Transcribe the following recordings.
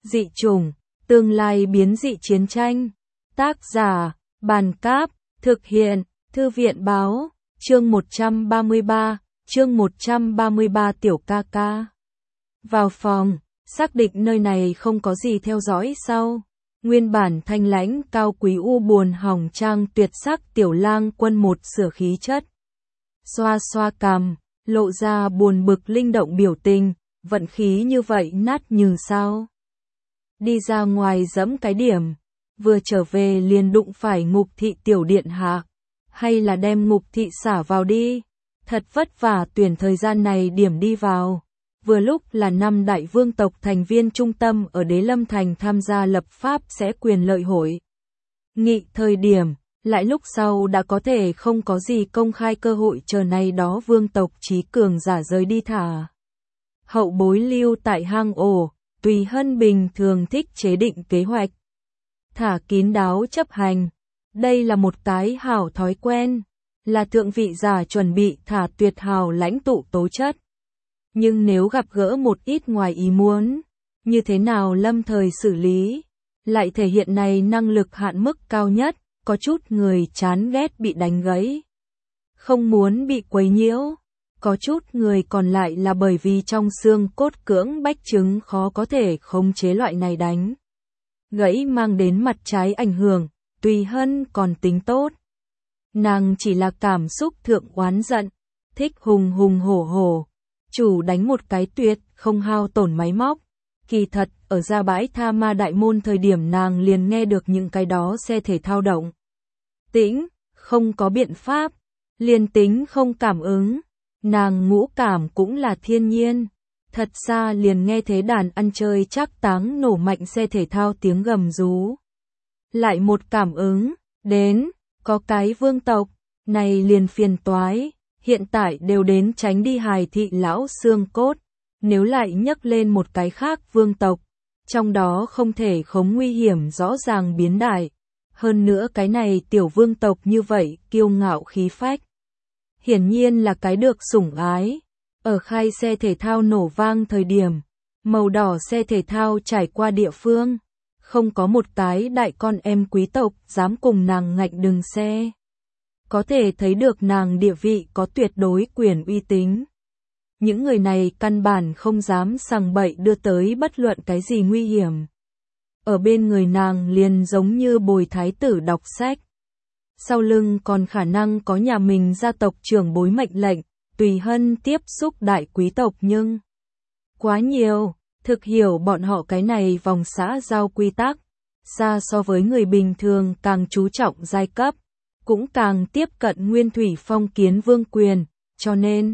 Dị chủng, tương lai biến dị chiến tranh. Tác giả, Bàn Cáp, thực hiện, Thư viện Báo, chương 133, chương 133 Tiểu ca ca. Vào phòng, xác định nơi này không có gì theo dõi sau. Nguyên bản thanh lãnh cao quý u buồn hỏng trang tuyệt sắc Tiểu Lang Quân một sửa khí chất. Xoa xoa cằm, lộ ra buồn bực linh động biểu tình, vận khí như vậy nát như sao. Đi ra ngoài dẫm cái điểm, vừa trở về liền đụng phải Ngục thị tiểu điện hạ, hay là đem Ngục thị xả vào đi, thật vất vả tuyển thời gian này điểm đi vào. Vừa lúc là 5 đại vương tộc thành viên trung tâm ở Đế Lâm Thành tham gia lập pháp sẽ quyền lợi hội nghị thời điểm, lại lúc sau đã có thể không có gì công khai cơ hội chờ này đó vương tộc trí cường giả rời đi thả. Hậu bối lưu tại hang ổ, tùy hân bình thường thích chế định kế hoạch. Thả kín đáo chấp hành, đây là một cái hảo thói quen, là thượng vị giả chuẩn bị thả tuyệt hảo lãnh tụ tố chất. Nhưng nếu gặp gỡ một ít ngoài ý muốn, như thế nào lâm thời xử lý, lại thể hiện này năng lực hạn mức cao nhất, có chút người chán ghét bị đánh gãy, không muốn bị quấy nhiễu, có chút người còn lại là bởi vì trong xương cốt cưỡng bách chứng khó có thể khống chế loại này đánh gãy mang đến mặt trái ảnh hưởng, tùy hân còn tính tốt. Nàng chỉ là cảm xúc thượng oán giận, thích hùng hùng hổ hổ, chủ đánh một cái tuyệt, không hao tổn máy móc. Kỳ thật, ở ra bãi Tha Ma Đại Môn thời điểm nàng liền nghe được những cái đó xe thể thao động tĩnh, không có biện pháp, liền tính không cảm ứng, nàng ngũ cảm cũng là thiên nhiên. Thật xa liền nghe thế đàn ăn chơi chắc táng nổ mạnh xe thể thao tiếng gầm rú. Lại một cảm ứng, đến, có cái vương tộc, này liền phiền toái, hiện tại đều đến tránh đi hài thị lão xương cốt, nếu lại nhấc lên một cái khác vương tộc, trong đó không thể khống nguy hiểm rõ ràng biến đại, hơn nữa cái này tiểu vương tộc như vậy kiêu ngạo khí phách. Hiển nhiên là cái được sủng ái. Ở khai xe thể thao nổ vang thời điểm, màu đỏ xe thể thao trải qua địa phương, không có một cái đại con em quý tộc dám cùng nàng ngạnh đường xe. Có thể thấy được nàng địa vị có tuyệt đối quyền uy tín. Những người này căn bản không dám sằng bậy đưa tới bất luận cái gì nguy hiểm. Ở bên người nàng liền giống như bồi thái tử đọc sách. Sau lưng còn khả năng có nhà mình gia tộc trưởng bối mệnh lệnh. Tùy hân tiếp xúc đại quý tộc nhưng quá nhiều, thực hiểu bọn họ cái này vòng xã giao quy tắc, xa so với người bình thường càng chú trọng giai cấp, cũng càng tiếp cận nguyên thủy phong kiến vương quyền, cho nên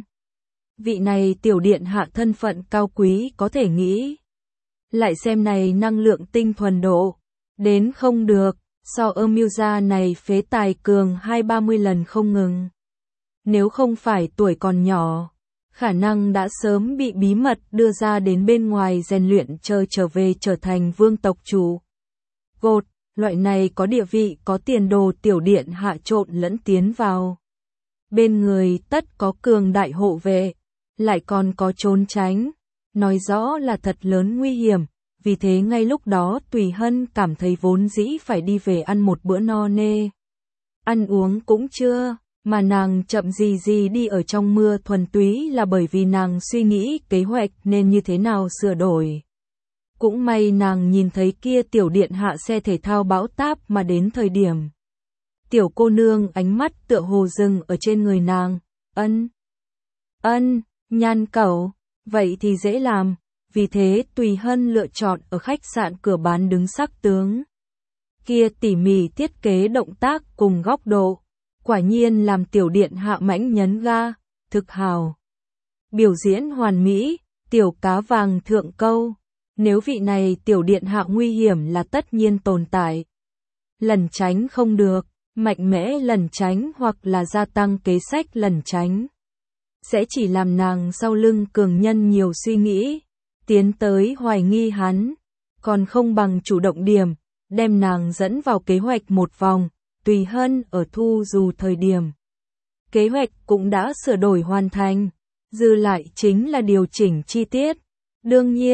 vị này tiểu điện hạ thân phận cao quý có thể nghĩ. Lại xem này năng lượng tinh thuần độ, đến không được, so mưu gia này phế tài cường 20-30 lần không ngừng. Nếu không phải tuổi còn nhỏ, khả năng đã sớm bị bí mật đưa ra đến bên ngoài rèn luyện chờ trở về trở thành vương tộc chủ. Gột, loại này có địa vị có tiền đồ tiểu điện hạ trộn lẫn tiến vào. Bên người tất có cường đại hộ vệ, lại còn có trốn tránh, nói rõ là thật lớn nguy hiểm, vì thế ngay lúc đó Tùy Hân cảm thấy vốn dĩ phải đi về ăn một bữa no nê. Ăn uống cũng chưa. Mà nàng chậm gì đi ở trong mưa thuần túy là bởi vì nàng suy nghĩ kế hoạch nên như thế nào sửa đổi. Cũng may nàng nhìn thấy kia tiểu điện hạ xe thể thao bão táp mà đến thời điểm. Tiểu cô nương ánh mắt tựa hồ dừng ở trên người nàng, nhan cẩu, vậy thì dễ làm, vì thế Tùy Hân lựa chọn ở khách sạn cửa bán đứng sắc tướng. Kia tỉ mỉ thiết kế động tác cùng góc độ. Quả nhiên làm tiểu điện hạ mãnh nhấn ga, thực hào. Biểu diễn hoàn mỹ, tiểu cá vàng thượng câu. Nếu vị này tiểu điện hạ nguy hiểm là tất nhiên tồn tại. Lẩn tránh không được, mạnh mẽ lẩn tránh hoặc là gia tăng kế sách lẩn tránh. Sẽ chỉ làm nàng sau lưng cường nhân nhiều suy nghĩ, tiến tới hoài nghi hắn. Còn không bằng chủ động điểm, đem nàng dẫn vào kế hoạch một vòng. Tùy Hân ở thu dù thời điểm. Kế hoạch cũng đã sửa đổi hoàn thành, dư lại chính là điều chỉnh chi tiết. Đương nhiên,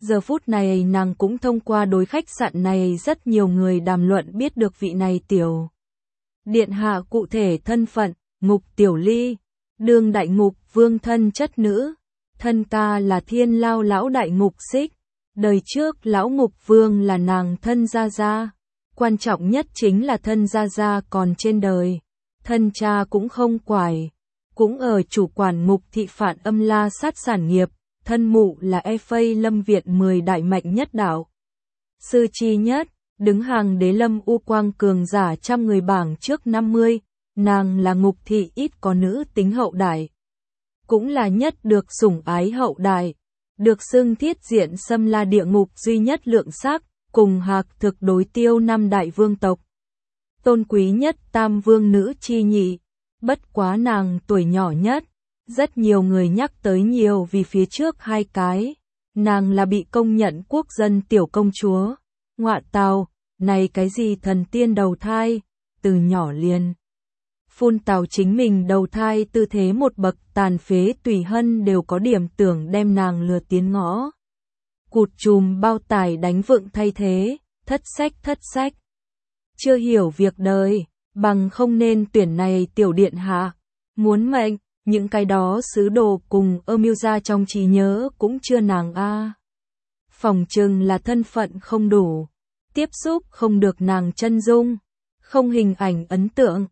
Giờ phút này nàng cũng thông qua đối khách sạn này rất nhiều người đàm luận biết được vị này tiểu điện hạ cụ thể thân phận, Ngục Tiểu Ly, đương đại ngục vương thân chất nữ, thân ca là Thiên Lao lão đại ngục xích, đời trước lão ngục vương là nàng thân gia gia, quan trọng nhất chính là thân gia gia còn trên đời, thân cha cũng không quải, cũng ở chủ quản ngục thị Phạn Âm La Sát sản nghiệp, thân mụ là FA Lâm Viện 10 đại mạnh nhất đạo sư chi nhất, đứng hàng đế lâm u quang cường giả trăm người bảng trước 50, nàng là ngục thị ít có nữ tính hậu đại, cũng là nhất được sủng ái hậu đại, được xưng thiết diện xâm la địa ngục duy nhất lượng sắc, cùng Hạc Thực đối tiêu năm đại vương tộc, tôn quý nhất tam vương nữ chi nhị, bất quá nàng tuổi nhỏ nhất, rất nhiều người nhắc tới nhiều vì phía trước hai cái, nàng là bị công nhận quốc dân tiểu công chúa, ngọa tào, này cái gì thần tiên đầu thai, từ nhỏ liền phun tào chính mình đầu thai tư thế một bậc tàn phế tùy hân đều có điểm tưởng đem nàng lừa tiến ngõ. Cụt chùm bao tải đánh vựng thay thế, thất sách. Chưa hiểu việc đời, bằng không nên tuyển này tiểu điện hạ, muốn mệnh, những cái đó sứ đồ cùng mưu ra trong trí nhớ cũng chưa nàng a. Phòng trừng là thân phận không đủ, tiếp xúc không được nàng chân dung, không hình ảnh ấn tượng.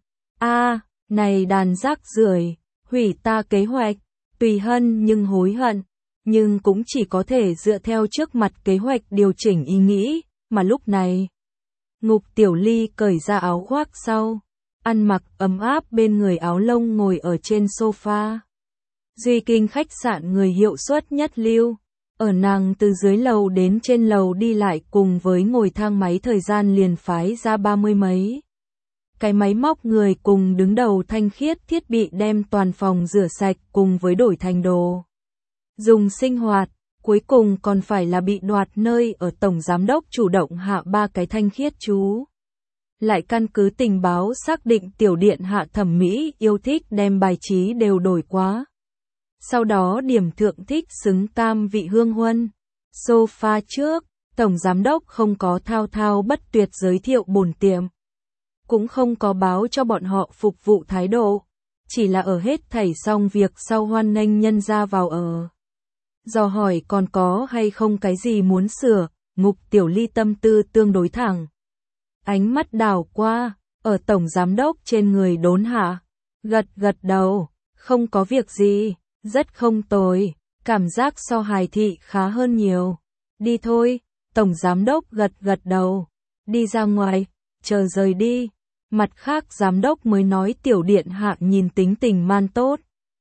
Này đàn rác rưởi, hủy ta kế hoạch, tùy hân nhưng hối hận, nhưng cũng chỉ có thể dựa theo trước mặt kế hoạch điều chỉnh ý nghĩ, mà lúc này, Ngục Tiểu Ly cởi ra áo khoác sau, ăn mặc ấm áp bên người áo lông ngồi ở trên sofa. Duy Kinh khách sạn người hiệu suất nhất lưu, ở nàng từ dưới lầu đến trên lầu đi lại cùng với ngồi thang máy thời gian liền phái ra 30 mấy. Cái máy móc người cùng đứng đầu thanh khiết thiết bị đem toàn phòng rửa sạch cùng với đổi thành đồ dùng sinh hoạt, cuối cùng còn phải là bị đoạt nơi ở tổng giám đốc chủ động hạ 3 cái thanh khiết chú. Lại căn cứ tình báo xác định tiểu điện hạ thẩm mỹ yêu thích đem bài trí đều đổi quá. Sau đó điểm thượng thích xứng tam vị hương huân. Sofa trước, tổng giám đốc không có thao thao bất tuyệt giới thiệu bổn tiệm. Cũng không có báo cho bọn họ phục vụ thái độ, chỉ là ở hết thảy xong việc sau hoan nghênh nhân ra vào ở. Dò hỏi còn có hay không cái gì muốn sửa, Ngục Tiểu Ly tâm tư tương đối thẳng. Ánh mắt đảo qua, ở tổng giám đốc trên người đốn hạ, gật đầu, không có việc gì, rất không tồi, cảm giác so hài thị khá hơn nhiều. Đi thôi, tổng giám đốc gật đầu, đi ra ngoài, chờ rời đi. Mặt khác giám đốc mới nói tiểu điện hạ nhìn tính tình man tốt.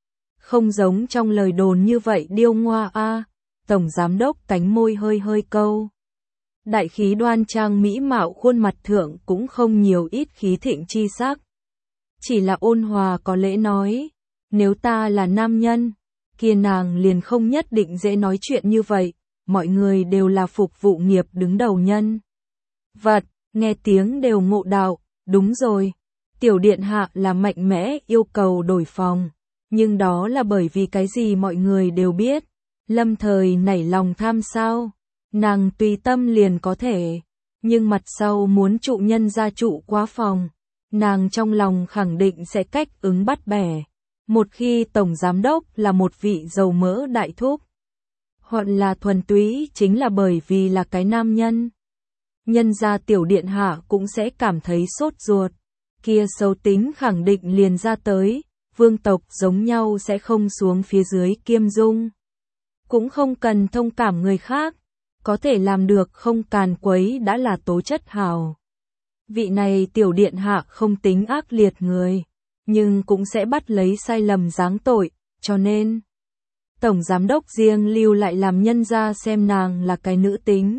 Không giống trong lời đồn như vậy điêu ngoa a. Tổng giám đốc cánh môi hơi câu. Đại khí đoan trang mỹ mạo khuôn mặt thượng cũng không nhiều ít khí thịnh chi sắc. Chỉ là ôn hòa có lễ nói, nếu ta là nam nhân, kia nàng liền không nhất định dễ nói chuyện như vậy, mọi người đều là phục vụ nghiệp đứng đầu nhân. Vật, nghe tiếng đều ngộ đạo. Đúng rồi, tiểu điện hạ là mạnh mẽ yêu cầu đổi phòng, nhưng đó là bởi vì cái gì mọi người đều biết, lâm thời nảy lòng tham sao, nàng tùy tâm liền có thể, nhưng mặt sau muốn trụ nhân gia trụ quá phòng, nàng trong lòng khẳng định sẽ cách ứng bắt bẻ, một khi tổng giám đốc là một vị dầu mỡ đại thúc, hoặc là thuần túy chính là bởi vì là cái nam nhân. Nhân gia tiểu điện hạ cũng sẽ cảm thấy sốt ruột, kia xấu tính khẳng định liền ra tới, vương tộc giống nhau sẽ không xuống phía dưới kiêm dung. Cũng không cần thông cảm người khác, có thể làm được không càn quấy đã là tố chất hào. Vị này tiểu điện hạ không tính ác liệt người, nhưng cũng sẽ bắt lấy sai lầm giáng tội, cho nên tổng giám đốc riêng lưu lại làm nhân gia xem nàng là cái nữ tính.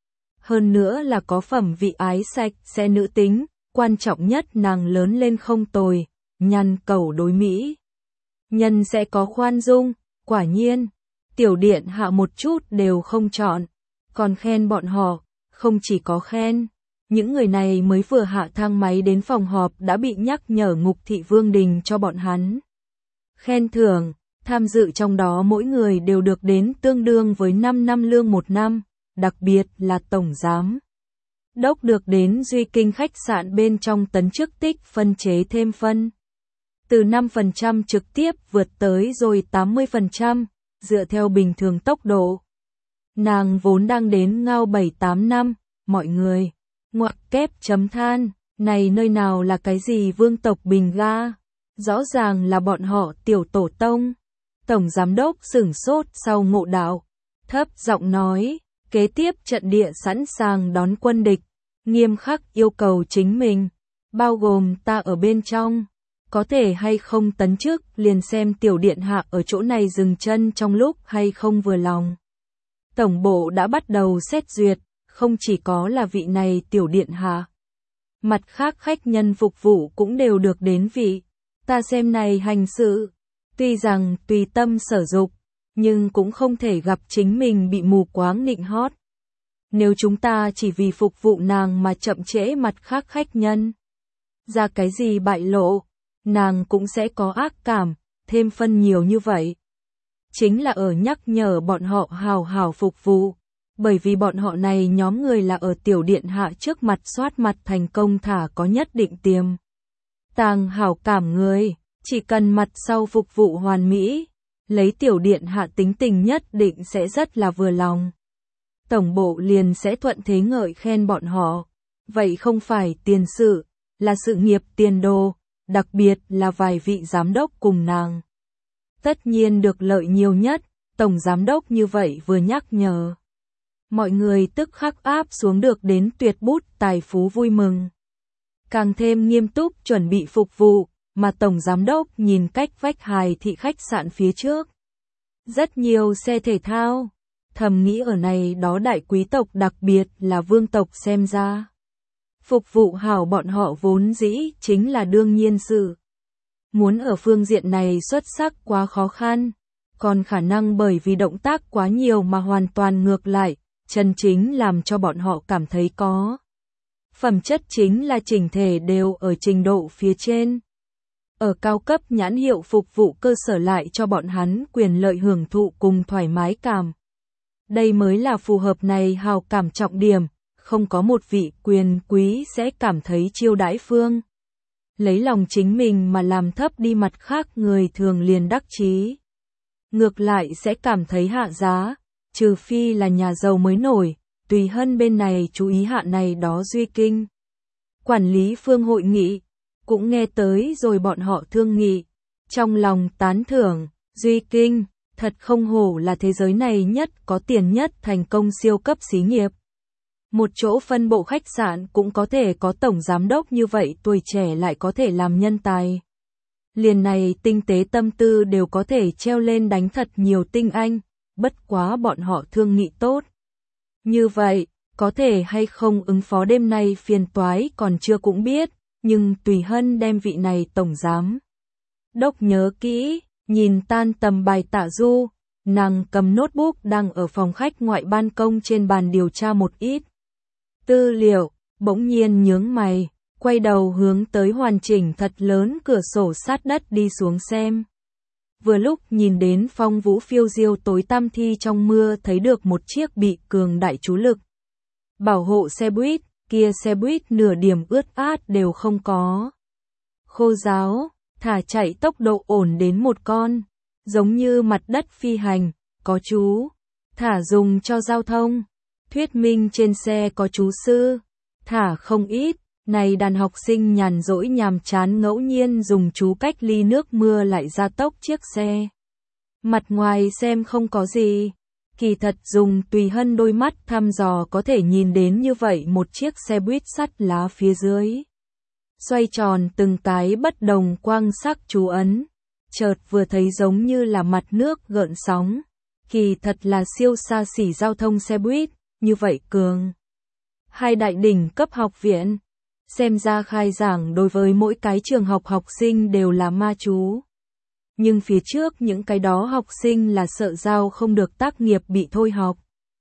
Hơn nữa là có phẩm vị ái sạch sẽ nữ tính, quan trọng nhất nàng lớn lên không tồi, nhăn cẩu đối mỹ. Nhân sẽ có khoan dung, quả nhiên, tiểu điện hạ một chút đều không chọn, còn khen bọn họ, không chỉ có khen. Những người này mới vừa hạ thang máy đến phòng họp đã bị nhắc nhở Ngục Thị Vương Đình cho bọn hắn. Khen thưởng, Tham dự trong đó mỗi người đều được đến tương đương với 5 năm lương một năm, đặc biệt là tổng giám đốc được đến Duy Kinh khách sạn bên trong tấn chức tích phân chế thêm phân. Từ 5% trực tiếp vượt tới rồi 80%, dựa theo bình thường tốc độ. Nàng vốn đang đến ngao 7-8 năm, mọi người ngoặc kép chấm than, này nơi nào là cái gì vương tộc bình ga, rõ ràng là bọn họ tiểu tổ tông. Tổng giám đốc sửng sốt sau ngộ đạo, thấp giọng nói, kế tiếp trận địa sẵn sàng đón quân địch, nghiêm khắc yêu cầu chính mình, bao gồm ta ở bên trong, có thể hay không tấn chức liền xem tiểu điện hạ ở chỗ này dừng chân trong lúc hay không vừa lòng. Tổng bộ đã bắt đầu xét duyệt, không chỉ có là vị này tiểu điện hạ. Mặt khác khách nhân phục vụ cũng đều được đến vị, ta xem này hành sự. Tuy rằng tùy tâm sở dục, nhưng cũng không thể gặp chính mình bị mù quáng nịnh hót. Nếu chúng ta chỉ vì phục vụ nàng mà chậm trễ mặt khác khách nhân, ra cái gì bại lộ, nàng cũng sẽ có ác cảm, thêm phân nhiều như vậy. Chính là ở nhắc nhở bọn họ hào hào phục vụ, bởi vì bọn họ này nhóm người là ở tiểu điện hạ trước mặt soát mặt thành công thả có nhất định tiềm tàng hảo cảm người. Chỉ cần mặt sau phục vụ hoàn mỹ, lấy tiểu điện hạ tính tình nhất định sẽ rất là vừa lòng. Tổng bộ liền sẽ thuận thế ngợi khen bọn họ. Vậy không phải tiền sự, là sự nghiệp tiền đồ, đặc biệt là vài vị giám đốc cùng nàng. Tất nhiên được lợi nhiều nhất, tổng giám đốc như vậy vừa nhắc nhở. Mọi người tức khắc áp xuống được đến tuyệt bút tài phú vui mừng. Càng thêm nghiêm túc chuẩn bị phục vụ. Mà tổng giám đốc nhìn cách vách hài thị khách sạn phía trước. Rất nhiều xe thể thao, thầm nghĩ ở này đó đại quý tộc đặc biệt là vương tộc xem ra. Phục vụ hảo bọn họ vốn dĩ chính là đương nhiên sự. Muốn ở phương diện này xuất sắc quá khó khăn, còn khả năng bởi vì động tác quá nhiều mà hoàn toàn ngược lại, chân chính làm cho bọn họ cảm thấy có. Phẩm chất chính là chỉnh thể đều ở trình độ phía trên. Ở cao cấp nhãn hiệu phục vụ cơ sở lại cho bọn hắn quyền lợi hưởng thụ cùng thoải mái cảm. Đây mới là phù hợp này hào cảm trọng điểm, không có một vị quyền quý sẽ cảm thấy chiêu đãi phương. Lấy lòng chính mình mà làm thấp đi mặt khác người thường liền đắc chí. Ngược lại sẽ cảm thấy hạ giá, trừ phi là nhà giàu mới nổi, tùy hân bên này chú ý hạ này đó Duy Kinh. Quản lý phương hội nghị. Cũng nghe tới rồi bọn họ thương nghị, trong lòng tán thưởng, Duy Kinh, thật không hổ là thế giới này nhất có tiền nhất thành công siêu cấp xí nghiệp. Một chỗ phân bộ khách sạn cũng có thể có tổng giám đốc như vậy tuổi trẻ lại có thể làm nhân tài. Liền này tinh tế tâm tư đều có thể treo lên đánh thật nhiều tinh anh, bất quá bọn họ thương nghị tốt. Như vậy, có thể hay không ứng phó đêm nay phiền toái còn chưa cũng biết. Nhưng tùy hân đem vị này tổng giám đốc nhớ kỹ, nhìn tan tầm bài tạ du, nàng cầm notebook đang ở phòng khách ngoại ban công trên bàn điều tra một ít tư liệu, bỗng nhiên nhướng mày, quay đầu hướng tới hoàn chỉnh thật lớn cửa sổ sát đất đi xuống xem. Vừa lúc nhìn đến phong vũ phiêu diêu tối tăm thi trong mưa thấy được một chiếc bị cường đại chú lực bảo hộ xe buýt. Kia xe buýt nửa điểm ướt át đều không có. Khô ráo, thả chạy tốc độ ổn đến một con, giống như mặt đất phi hành, có chú, thả dùng cho giao thông. Thuyết minh trên xe có chú sư, thả không ít, này đàn học sinh nhàn rỗi nhàm chán ngẫu nhiên dùng chú cách ly nước mưa lại gia tốc chiếc xe. Mặt ngoài xem không có gì. Kỳ thật dùng tùy hân đôi mắt thăm dò có thể nhìn đến như vậy một chiếc xe buýt sắt lá phía dưới. Xoay tròn từng cái bất đồng quang sắc chú ấn. Chợt vừa thấy giống như là mặt nước gợn sóng. Kỳ thật là siêu xa xỉ giao thông xe buýt, như vậy cường. Hai đại đỉnh cấp học viện. Xem ra khai giảng đối với mỗi cái trường học học sinh đều là ma chú. Nhưng phía trước những cái đó học sinh là sợ giao không được tác nghiệp bị thôi học.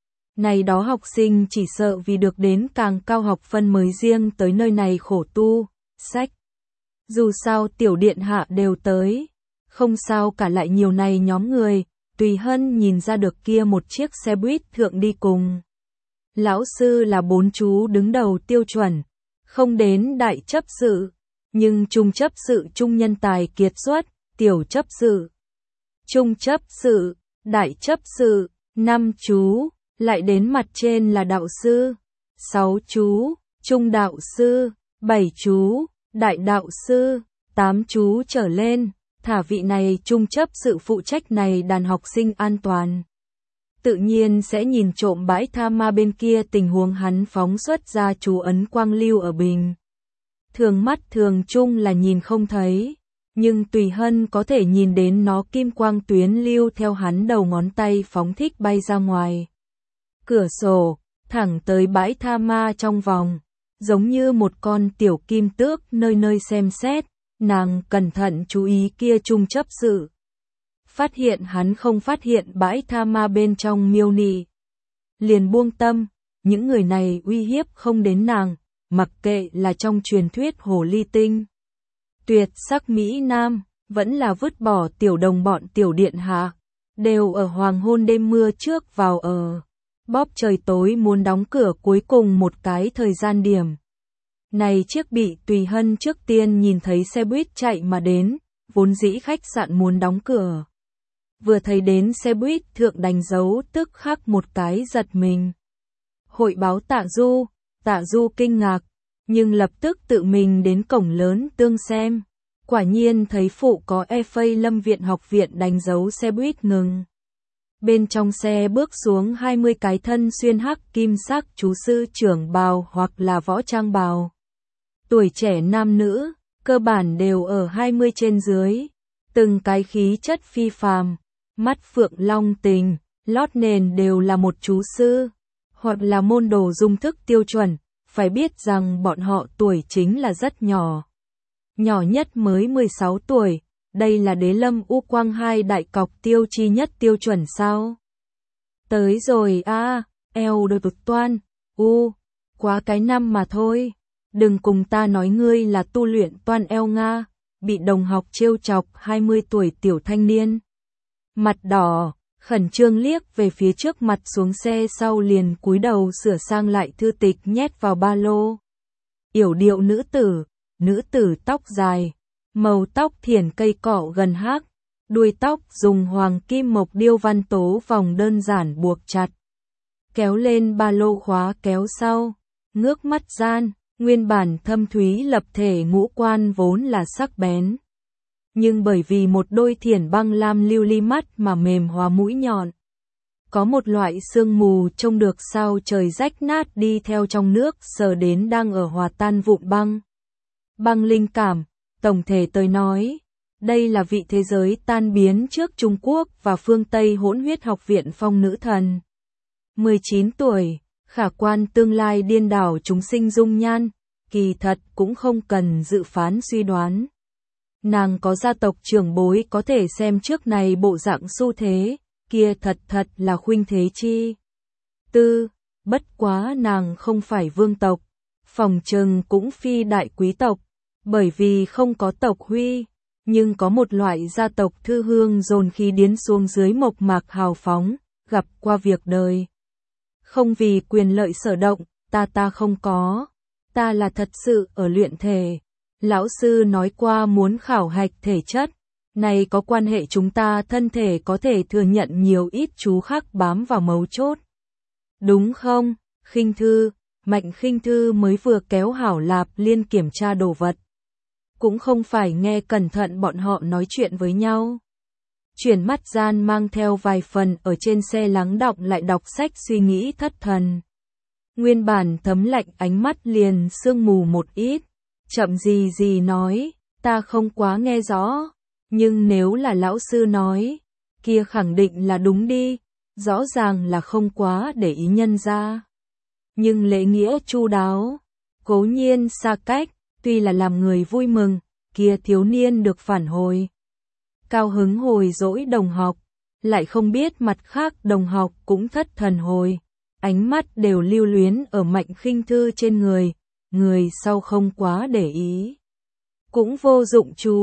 Này đó học sinh chỉ sợ vì được đến càng cao học phân mới riêng tới nơi này khổ tu, sách. Dù sao tiểu điện hạ đều tới, Không sao cả, lại nhiều này nhóm người. Tùy Hân nhìn ra được kia một chiếc xe buýt thượng đi cùng. Lão sư là 4 chú đứng đầu tiêu chuẩn, không đến đại chấp sự, nhưng trung chấp sự trung nhân tài kiệt xuất, tiểu chấp sự, trung chấp sự, đại chấp sự, 5 chú, lại đến mặt trên là đạo sư, 6 chú, trung đạo sư, 7 chú, đại đạo sư, 8 chú trở lên, thả vị này trung chấp sự phụ trách này đàn học sinh an toàn. Tự nhiên sẽ nhìn trộm bãi tha ma bên kia tình huống hắn phóng xuất ra chú ấn quang lưu ở bình. Thường mắt thường chung là nhìn không thấy, nhưng Tùy Hân có thể nhìn đến nó kim quang tuyến lưu theo hắn đầu ngón tay phóng thích bay ra ngoài. Cửa sổ, thẳng tới bãi tha ma trong vòng, giống như một con tiểu kim tước nơi nơi xem xét, nàng cẩn thận chú ý kia trung chấp sự. Phát hiện hắn không phát hiện bãi tha ma bên trong miêu nị. Liền buông tâm, những người này uy hiếp không đến nàng, mặc kệ là trong truyền thuyết hồ ly tinh. Tuyệt sắc Mỹ Nam, vẫn là vứt bỏ tiểu đồng bọn tiểu điện hạ, đều ở hoàng hôn đêm mưa trước vào ở. Bóp trời tối muốn đóng cửa cuối cùng một cái thời gian điểm. Này chiếc bị Tùy Hân trước tiên nhìn thấy xe buýt chạy mà đến, vốn dĩ khách sạn muốn đóng cửa. Vừa thấy đến xe buýt thượng đánh dấu tức khắc một cái giật mình. Hội báo Tạ Du kinh ngạc, nhưng lập tức tự mình đến cổng lớn tương xem. Quả nhiên thấy phụ có EFA Lâm Viện Học viện đánh dấu xe buýt ngừng. Bên trong xe bước xuống 20 cái thân xuyên hắc kim sắc chú sư trưởng bào hoặc là võ trang bào. Tuổi trẻ nam nữ, cơ bản đều ở 20 trên dưới. Từng cái khí chất phi phàm, mắt phượng long tình, lót nền đều là một chú sư, hoặc là môn đồ dung thức tiêu chuẩn, phải biết rằng bọn họ tuổi chính là rất nhỏ. Nhỏ nhất mới 16 tuổi, đây là Đế Lâm U Quang hai đại cọc tiêu chi nhất tiêu chuẩn sao? Tới rồi a, eo đôi tụt toan, quá cái năm mà thôi. Đừng cùng ta nói ngươi là tu luyện toan eo Nga, bị đồng học trêu chọc 20 tuổi tiểu thanh niên. Mặt đỏ, khẩn trương liếc về phía trước mặt xuống xe sau liền cúi đầu sửa sang lại thư tịch nhét vào ba lô. Yểu điệu nữ tử tóc dài, màu tóc thiển cây cọ gần hắc, đuôi tóc dùng hoàng kim mộc điêu văn tố vòng đơn giản buộc chặt. Kéo lên ba lô khóa kéo sau, ngước mắt gian, nguyên bản thâm thúy lập thể ngũ quan vốn là sắc bén. Nhưng bởi vì một đôi thiển băng lam lưu ly mắt mà mềm hóa mũi nhọn. Có một loại sương mù trông được sao trời rách nát đi theo trong nước sờ đến đang ở hòa tan vụn băng. Băng linh cảm, tổng thể tôi nói, đây là vị thế giới tan biến trước Trung Quốc và phương Tây hỗn huyết học viện phong nữ thần. 19 tuổi, khả quan tương lai điên đảo chúng sinh dung nhan, kỳ thật cũng không cần dự phán suy đoán. Nàng có gia tộc trưởng bối có thể xem trước này bộ dạng xu thế, kia thật là khuynh thế chi. Bất quá nàng không phải vương tộc, phòng trừng cũng phi đại quý tộc, bởi vì không có tộc huy, nhưng có một loại gia tộc thư hương dồn khí điến xuống dưới mộc mạc hào phóng, gặp qua việc đời. Không vì quyền lợi sở động, ta không có, ta là thật sự ở luyện thể. Lão sư nói qua muốn khảo hạch thể chất, này có quan hệ chúng ta thân thể có thể thừa nhận nhiều ít chú khắc bám vào mấu chốt. Đúng không? Khinh Thư, Mạnh Khinh Thư mới vừa kéo Hảo Lạp Liên kiểm tra đồ vật. Cũng không phải nghe cẩn thận bọn họ nói chuyện với nhau. Chuyển mắt gian mang theo vài phần ở trên xe lắng đọng lại đọc sách suy nghĩ thất thần. Nguyên bản thấm lạnh ánh mắt liền sương mù một ít. Chậm gì nói, ta không quá nghe rõ, nhưng nếu là lão sư nói, kia khẳng định là đúng đi, rõ ràng là không quá để ý nhân ra. Nhưng lễ nghĩa chu đáo, cố nhiên xa cách, tuy là làm người vui mừng, kia thiếu niên được phản hồi. Cao hứng hồi dỗi đồng học, lại không biết mặt khác đồng học cũng thất thần hồi, ánh mắt đều lưu luyến ở Mạnh Khinh Thư trên người sau không quá để ý. Cũng vô dụng chú,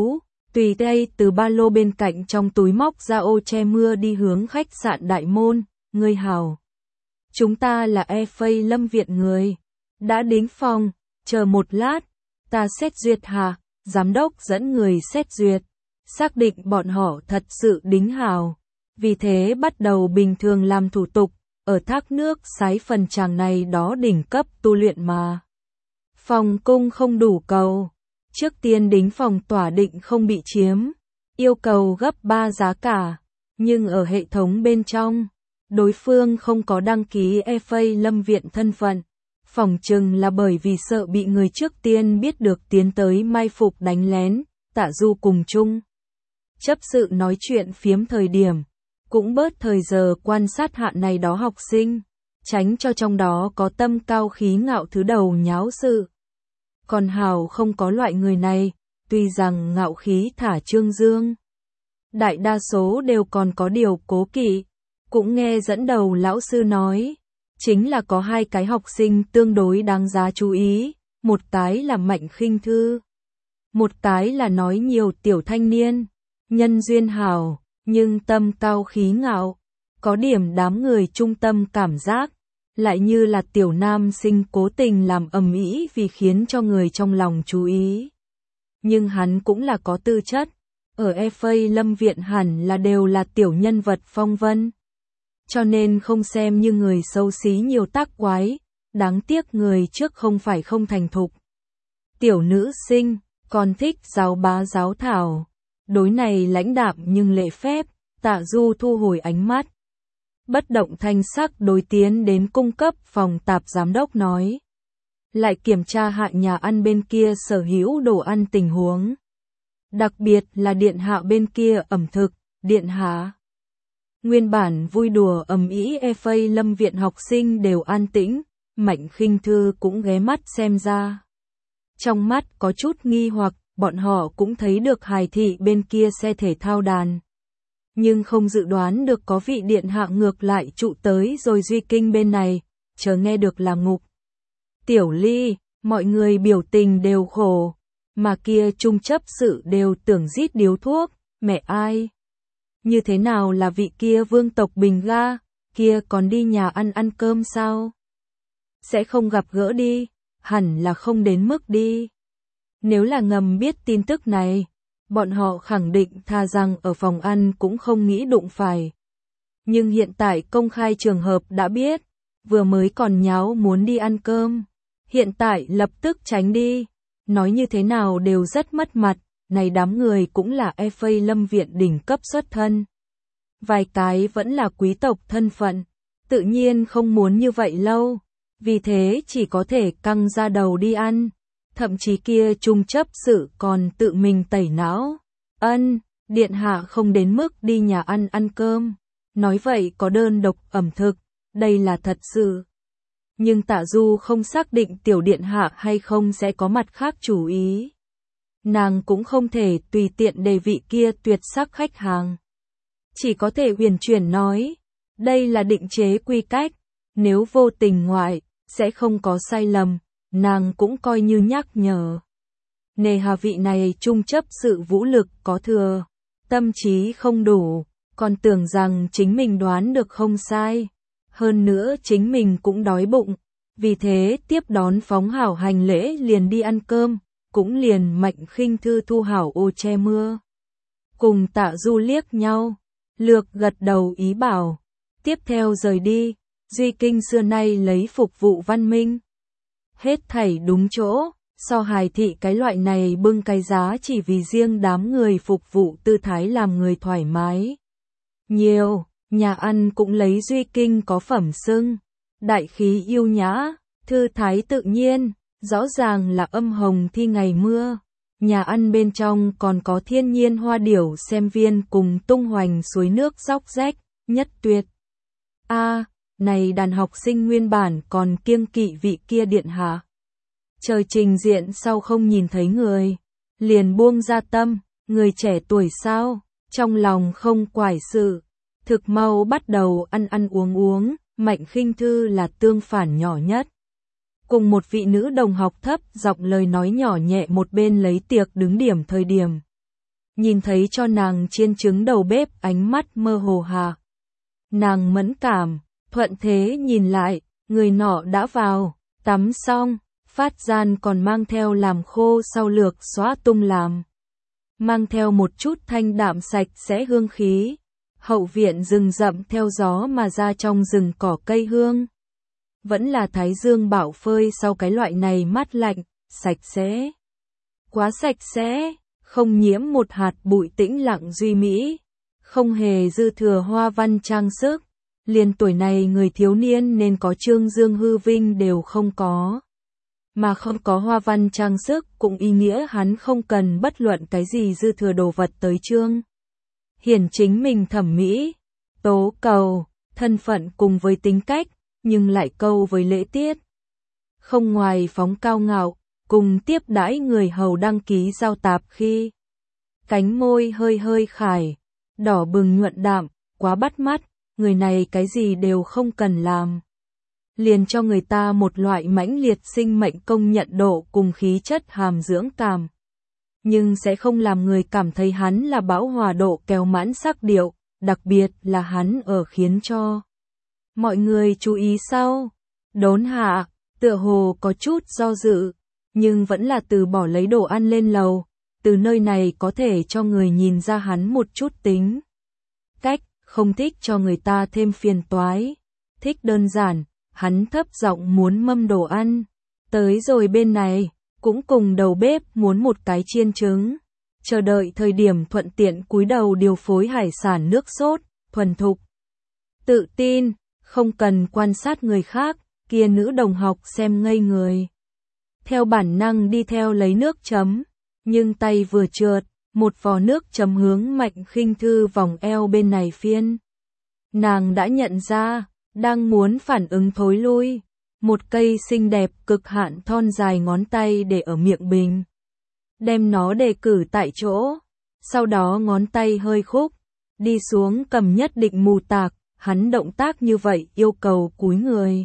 tùy tay từ ba lô bên cạnh trong túi móc ra ô che mưa đi hướng khách sạn Đại Môn. Ngươi hảo. Chúng ta là FA Lâm Viện người. Đã đến phòng, chờ một lát, ta xét duyệt hả? Giám đốc dẫn người xét duyệt, xác định bọn họ thật sự đính hảo. Vì thế bắt đầu bình thường làm thủ tục, ở thác nước sái phần tràng này đó đỉnh cấp tu luyện mà. Phòng cung không đủ cầu. Trước tiên đính phòng tỏa định không bị chiếm, yêu cầu gấp 3 giá cả, nhưng ở hệ thống bên trong, đối phương không có đăng ký FA Lâm Viện thân phận. Phỏng chừng là bởi vì sợ bị người trước tiên biết được tiến tới mai phục đánh lén. Tạ Du cùng chung chấp sự nói chuyện phiếm thời điểm, cũng bớt thời giờ quan sát hạ này đó học sinh, tránh cho trong đó có tâm cao khí ngạo thứ đầu nháo sự. Còn hào không có loại người này, tuy rằng ngạo khí thả trương dương, đại đa số đều còn có điều cố kỵ. Cũng nghe dẫn đầu lão sư nói, chính là có 2 cái học sinh tương đối đáng giá chú ý, một cái là Mạnh Khinh Thư, một cái là nói nhiều tiểu thanh niên, nhân duyên hảo, nhưng tâm cao khí ngạo, có điểm đám người trung tâm cảm giác, lại như là tiểu nam sinh cố tình làm ầm ĩ vì khiến cho người trong lòng chú ý. Nhưng hắn cũng là có tư chất, ở FA Lâm Viện hẳn là đều là tiểu nhân vật phong vân. Cho nên không xem như người xấu xí nhiều tác quái, đáng tiếc người trước không phải không thành thục. Tiểu nữ sinh, còn thích giáo bá giáo thảo. Đối này lãnh đạm nhưng lễ phép, Tạ Du thu hồi ánh mắt. Bất động thanh sắc đối tiến đến cung cấp phòng tạp giám đốc nói. Lại kiểm tra hạ nhà ăn bên kia sở hữu đồ ăn tình huống. Đặc biệt là điện hạ bên kia ẩm thực, điện hạ. Nguyên bản vui đùa ầm ĩ FA Lâm Viện học sinh đều an tĩnh, Mạnh Khinh Thư cũng ghé mắt xem ra. Trong mắt có chút nghi hoặc, bọn họ cũng thấy được Hải thị bên kia xe thể thao đàn. Nhưng không dự đoán được có vị điện hạ ngược lại trụ tới rồi Duy Kinh bên này, chờ nghe được là ngục. Tiểu Ly, mọi người biểu tình đều khổ, mà kia trung chấp sự đều tưởng rít điếu thuốc, mẹ ai? Như thế nào là vị kia vương tộc bình ga, kia còn đi nhà ăn cơm sao? Sẽ không gặp gỡ đi, hẳn là không đến mức đi. Nếu là ngầm biết tin tức này, bọn họ khẳng định tha rằng ở phòng ăn cũng không nghĩ đụng phải. Nhưng hiện tại công khai trường hợp đã biết, vừa mới còn nháo muốn đi ăn cơm, hiện tại lập tức tránh đi, nói như thế nào đều rất mất mặt, này đám người cũng là FA Lâm Viện đỉnh cấp xuất thân. Vài cái vẫn là quý tộc thân phận, tự nhiên không muốn như vậy lâu, vì thế chỉ có thể căng ra đầu đi ăn. Thậm chí kia trung chấp sự còn tự mình tẩy não. Điện hạ không đến mức đi nhà ăn cơm. Nói vậy có đơn độc ẩm thực, đây là thật sự. Nhưng Tạ Du không xác định tiểu điện hạ hay không sẽ có mặt khác chủ ý. Nàng cũng không thể tùy tiện đề vị kia tuyệt sắc khách hàng. Chỉ có thể huyền chuyển nói, đây là định chế quy cách, nếu vô tình ngoại, sẽ không có sai lầm. Nàng cũng coi như nhắc nhở. Nề hà vị này trung chấp sự vũ lực có thừa, tâm trí không đủ, còn tưởng rằng chính mình đoán được không sai. Hơn nữa chính mình cũng đói bụng, vì thế tiếp đón phóng hảo hành lễ liền đi ăn cơm, cũng liền Mạnh Khinh Thư thu hảo ô che mưa. Cùng Tạ Du liếc nhau, lược gật đầu ý bảo, tiếp theo rời đi, Duy Kinh xưa nay lấy phục vụ văn minh. Hết thảy đúng chỗ, so Hải thị cái loại này bưng cái giá chỉ vì riêng đám người phục vụ tư thái làm người thoải mái. Nhiều, nhà ăn cũng lấy Duy Kinh có phẩm xưng, đại khí yêu nhã, thư thái tự nhiên, rõ ràng là âm hồng thi ngày mưa. Nhà ăn bên trong còn có thiên nhiên hoa điểu xem viên cùng tung hoành suối nước róc rách, nhất tuyệt. Này đàn học sinh nguyên bản còn kiêng kỵ vị kia điện hạ. Trời trình diện sau không nhìn thấy người, liền buông ra tâm, người trẻ tuổi sao, trong lòng không quải sự, thực mau bắt đầu ăn uống, Mạnh Khinh Thư là tương phản nhỏ nhất. Cùng một vị nữ đồng học thấp giọng lời nói nhỏ nhẹ một bên lấy tiệc đứng điểm thời điểm. nhìn thấy cho nàng chiên trứng đầu bếp ánh mắt mơ hồ hạ. Nàng mẫn cảm, thuận thế nhìn lại, người nọ đã vào, tắm xong, phát gian còn mang theo làm khô sau lược xóa tung làm. Mang theo một chút thanh đạm sạch sẽ hương khí. Hậu viện rừng rậm theo gió mà ra trong rừng cỏ cây hương. Vẫn là thái dương bạo phơi sau cái loại này mát lạnh, sạch sẽ. Quá sạch sẽ, không nhiễm một hạt bụi tĩnh lặng duy mỹ. Không hề dư thừa hoa văn trang sức. Liền tuổi này người thiếu niên nên có trương dương hư vinh đều không có. Mà không có hoa văn trang sức cũng ý nghĩa hắn không cần bất luận cái gì dư thừa đồ vật tới trương. Hiển chính mình thẩm mỹ, tố cầu, thân phận cùng với tính cách, nhưng lại câu với lễ tiết. Không ngoài phóng cao ngạo, cùng tiếp đãi người hầu đăng ký giao tạp khi. Cánh môi hơi hơi khải, đỏ bừng nhuận đạm, quá bắt mắt, người này cái gì đều không cần làm. Liền cho người ta một loại mãnh liệt sinh mệnh công nhận độ cùng khí chất hàm dưỡng cảm. Nhưng sẽ không làm người cảm thấy hắn là bão hòa độ kéo mãn sắc điệu, đặc biệt là hắn ở khiến cho mọi người chú ý sau. Đốn hạ, tựa hồ có chút do dự, nhưng vẫn là từ bỏ lấy đồ ăn lên lầu, từ nơi này có thể cho người nhìn ra hắn một chút tính cách, không thích cho người ta thêm phiền toái, thích đơn giản, hắn thấp giọng muốn mâm đồ ăn, tới rồi bên này. Cũng cùng đầu bếp muốn một cái chiên trứng, chờ đợi thời điểm thuận tiện cúi đầu điều phối hải sản nước sốt, thuần thục. Tự tin, không cần quan sát người khác, kia nữ đồng học xem ngây người. Theo bản năng đi theo lấy nước chấm, nhưng tay vừa trượt, một vò nước chấm hướng Mạnh Khinh Thư vòng eo bên này phiên. Nàng đã nhận ra, đang muốn phản ứng thối lui. Một cây xinh đẹp cực hạn thon dài ngón tay để ở miệng bình. Đem nó đề cử tại chỗ. Sau đó ngón tay hơi khúc. Đi xuống cầm nhất định mù tạc. Hắn động tác như vậy yêu cầu cúi người.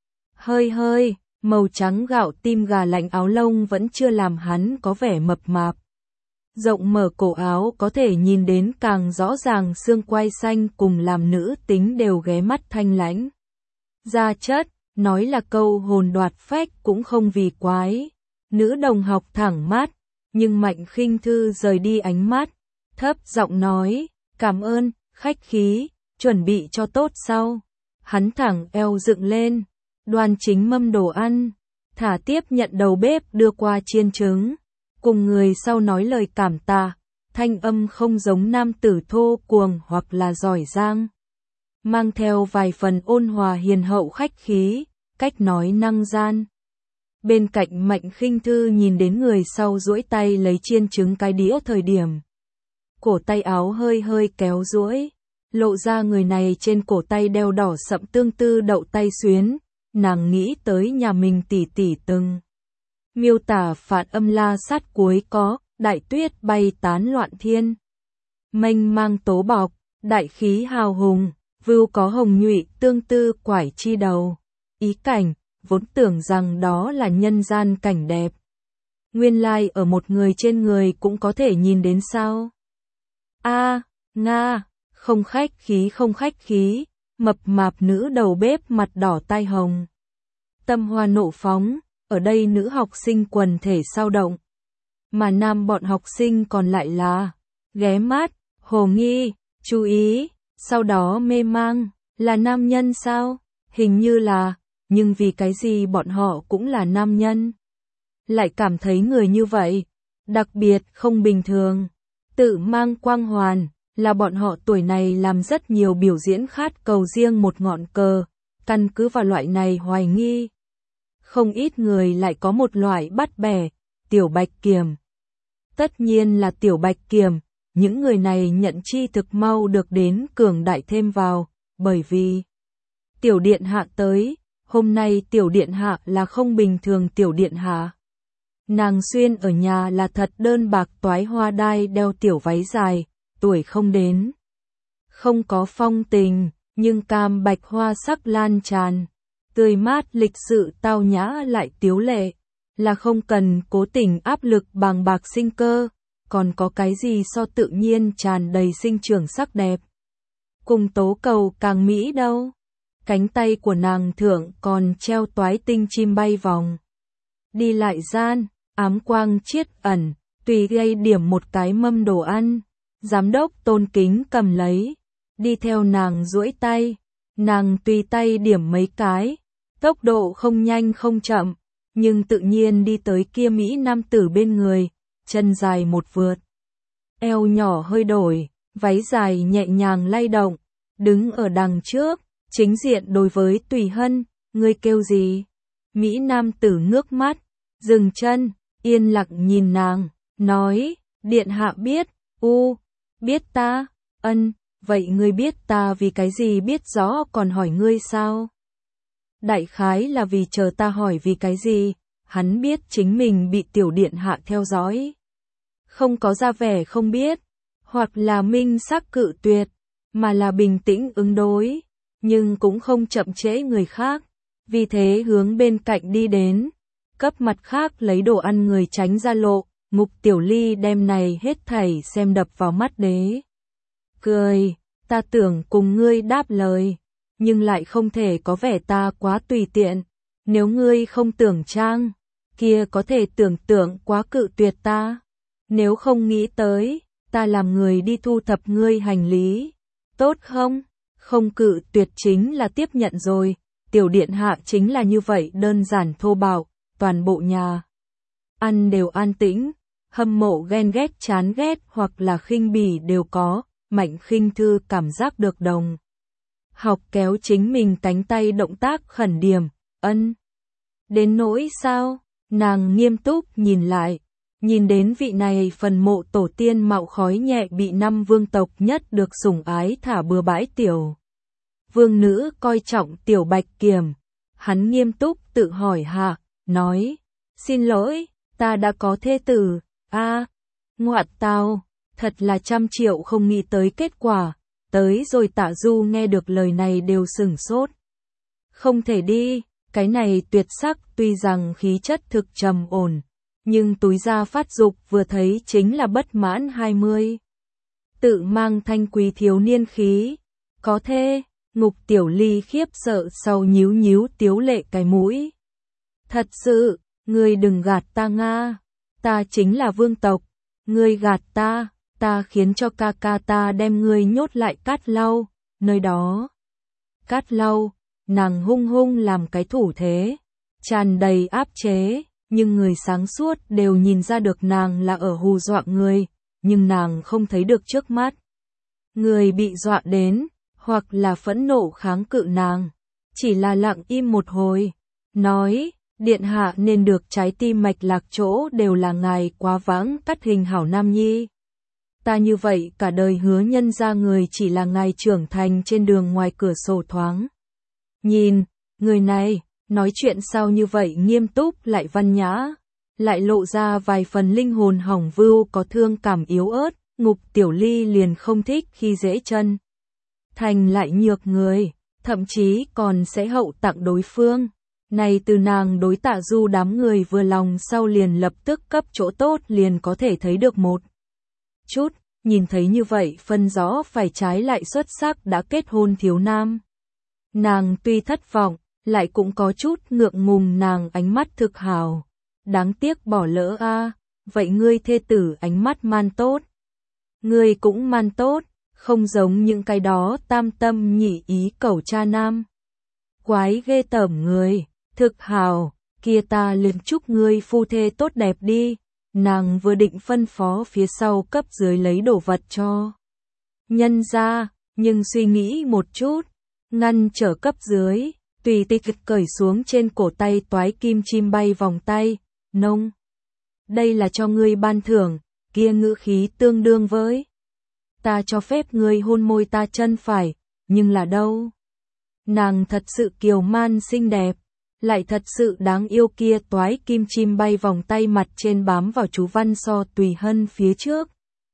Hơi, màu trắng gạo tim gà lạnh áo lông vẫn chưa làm hắn có vẻ mập mạp. Rộng mở cổ áo có thể nhìn đến càng rõ ràng xương quai xanh cùng làm nữ tính đều ghé mắt thanh lãnh. Da chất. Nói là câu hồn đoạt phách cũng không vì quái. Nữ đồng học thẳng mắt, nhưng Mạnh Khinh Thư rời đi ánh mắt, thấp giọng nói, cảm ơn, khách khí, chuẩn bị cho tốt sau. Hắn thẳng eo dựng lên, đoan chính mâm đồ ăn, thả tiếp nhận đầu bếp đưa qua chiên trứng, cùng người sau nói lời cảm tạ, thanh âm không giống nam tử thô cuồng hoặc là giỏi giang. Mang theo vài phần ôn hòa hiền hậu khách khí, cách nói năng gian. Bên cạnh Mạnh Khinh Thư nhìn đến người sau duỗi tay lấy chiên trứng cái đĩa thời điểm. Cổ tay áo hơi kéo duỗi, lộ ra người này trên cổ tay đeo đỏ sậm tương tư đậu tay xuyến, nàng nghĩ tới nhà mình tỉ tỉ từng. Miêu tả phản âm la sát cuối có, đại tuyết bay tán loạn thiên. Mênh mang tố bọc, đại khí hào hùng. Vưu có hồng nhụy tương tư quải chi đầu. Ý cảnh, vốn tưởng rằng đó là nhân gian cảnh đẹp. Nguyên lai ở một người trên người cũng có thể nhìn đến sao. Nga, không khách khí, mập mạp nữ đầu bếp mặt đỏ tai hồng. Tâm hoa nộ phóng, ở đây nữ học sinh quần thể sao động. Mà nam bọn học sinh còn lại là, ghé mắt, hồ nghi, chú ý. Sau đó mê mang, là nam nhân sao? Hình như là, nhưng vì cái gì bọn họ cũng là nam nhân? Lại cảm thấy người như vậy, đặc biệt không bình thường, tự mang quang hoàn, là bọn họ tuổi này làm rất nhiều biểu diễn khát cầu riêng một ngọn cờ, căn cứ vào loại này hoài nghi. Không ít người lại có một loại bắt bẻ, tiểu bạch kiểm. Tất nhiên là tiểu bạch kiểm. Những người này nhận chi thực mau được đến cường đại thêm vào, bởi vì tiểu điện hạ tới, hôm nay tiểu điện hạ là không bình thường tiểu điện hạ. Nàng xuyên ở nhà là thật đơn bạc toái hoa đai đeo tiểu váy dài, tuổi không đến. Không có phong tình, nhưng cam bạch hoa sắc lan tràn, tươi mát lịch sự tao nhã lại tiếu lệ, là không cần cố tình áp lực bàng bạc sinh cơ. còn có cái gì so tự nhiên tràn đầy sinh trưởng sắc đẹp. Cùng tố cầu càng mỹ đâu. Cánh tay của nàng thượng còn treo toái tinh chim bay vòng. Đi lại gian, ám quang chiết ẩn, tùy gây điểm một cái mâm đồ ăn. Giám đốc tôn kính cầm lấy, đi theo nàng duỗi tay. Nàng tùy tay điểm mấy cái, tốc độ không nhanh không chậm, nhưng tự nhiên đi tới kia Mỹ nam tử bên người, chân dài một vượt. Eo nhỏ hơi đổi, váy dài nhẹ nhàng lay động, đứng ở đằng trước, chính diện đối với Tùy Hân, ngươi kêu gì? Mỹ nam tử ngước mắt, dừng chân, yên lặng nhìn nàng, nói, điện hạ biết, biết ta, ân, vậy ngươi biết ta vì cái gì biết rõ còn hỏi ngươi sao? Đại khái là vì chờ ta hỏi vì cái gì, hắn biết chính mình bị tiểu điện hạ theo dõi. Không có ra vẻ không biết, hoặc là minh xác cự tuyệt, mà là bình tĩnh ứng đối, nhưng cũng không chậm trễ người khác, vì thế hướng bên cạnh đi đến, cấp mặt khác lấy đồ ăn người tránh ra lộ, Mục Tiểu Ly đem này hết thảy xem đập vào mắt đế. Cười, ta tưởng cùng ngươi đáp lời, nhưng lại không thể có vẻ ta quá tùy tiện, nếu ngươi không tưởng trang, kia có thể tưởng tượng quá cự tuyệt ta, nếu không nghĩ tới, ta làm người đi thu thập ngươi hành lý, tốt không? Không cự tuyệt chính là tiếp nhận rồi, tiểu điện hạ chính là như vậy đơn giản thô bạo, toàn bộ nhà ăn đều an tĩnh, hâm mộ ghen ghét chán ghét hoặc là khinh bỉ đều có, Mạnh Khinh Thư cảm giác được đồng. Học kéo chính mình cánh tay động tác khẩn điểm, ân. Đến nỗi sao, nàng nghiêm túc nhìn lại, nhìn đến vị này phần mộ tổ tiên mạo khói nhẹ bị năm vương tộc nhất được sủng ái thả bừa bãi tiểu. Vương nữ coi trọng tiểu Bạch Kiểm, hắn nghiêm túc tự hỏi hạ, nói, xin lỗi, ta đã có thê tử, ngoạn tào, thật là 100 triệu không nghĩ tới kết quả, tới rồi Tạ Du nghe được lời này đều sửng sốt. Không thể đi, cái này tuyệt sắc tuy rằng khí chất thực trầm ổn, nhưng túi da phát dục vừa thấy chính là bất mãn 20. Tự mang thanh quý thiếu niên khí, có thê, Ngục Tiểu Ly khiếp sợ sau nhíu nhíu tiếu lệ cái mũi. Thật sự, ngươi đừng gạt ta Nga, ta chính là vương tộc, ngươi gạt ta, ta khiến cho ca ca ta đem ngươi nhốt lại Cát Lau, nơi đó. Cát Lau, nàng hung hung làm cái thủ thế, tràn đầy áp chế, nhưng người sáng suốt đều nhìn ra được nàng là ở hù dọa người, nhưng nàng không thấy được trước mắt. Người bị dọa đến, hoặc là phẫn nộ kháng cự nàng, chỉ là lặng im một hồi, nói, điện hạ nên được trái tim mạch lạc chỗ đều là ngài quá vãng cắt hình hảo nam nhi. Ta như vậy cả đời hứa nhân ra người chỉ là ngài trưởng thành trên đường ngoài cửa sổ thoáng. Nhìn, người này, nói chuyện sao như vậy nghiêm túc lại văn nhã, lại lộ ra vài phần linh hồn hỏng vưu có thương cảm yếu ớt, Ngục Tiểu Ly liền không thích khi dễ chân. Thành lại nhược người, thậm chí còn sẽ hậu tặng đối phương. Này từ nàng đối Tạ Du đám người vừa lòng sau liền lập tức cấp chỗ tốt liền có thể thấy được một chút, nhìn thấy như vậy phân rõ phải trái lại xuất sắc đã kết hôn thiếu nam. Nàng tuy thất vọng, lại cũng có chút ngượng ngùng nàng ánh mắt thực hào. Đáng tiếc bỏ lỡ vậy ngươi thê tử ánh mắt man tốt. Ngươi cũng man tốt, không giống những cái đó tam tâm nhị ý cẩu cha nam. Quái ghê tởm người, thực hào, kia ta liền chúc ngươi phu thê tốt đẹp đi. Nàng vừa định phân phó phía sau cấp dưới lấy đồ vật cho nhân ra, nhưng suy nghĩ một chút, ngăn trở cấp dưới, tùy tịch cởi xuống trên cổ tay toái kim chim bay vòng tay, nông. Đây là cho ngươi ban thưởng, kia ngữ khí tương đương với. Ta cho phép ngươi hôn môi ta chân phải, nhưng là đâu? Nàng thật sự kiều man xinh đẹp, lại thật sự đáng yêu kia toái kim chim bay vòng tay mặt trên bám vào chú văn so Tùy Hân phía trước.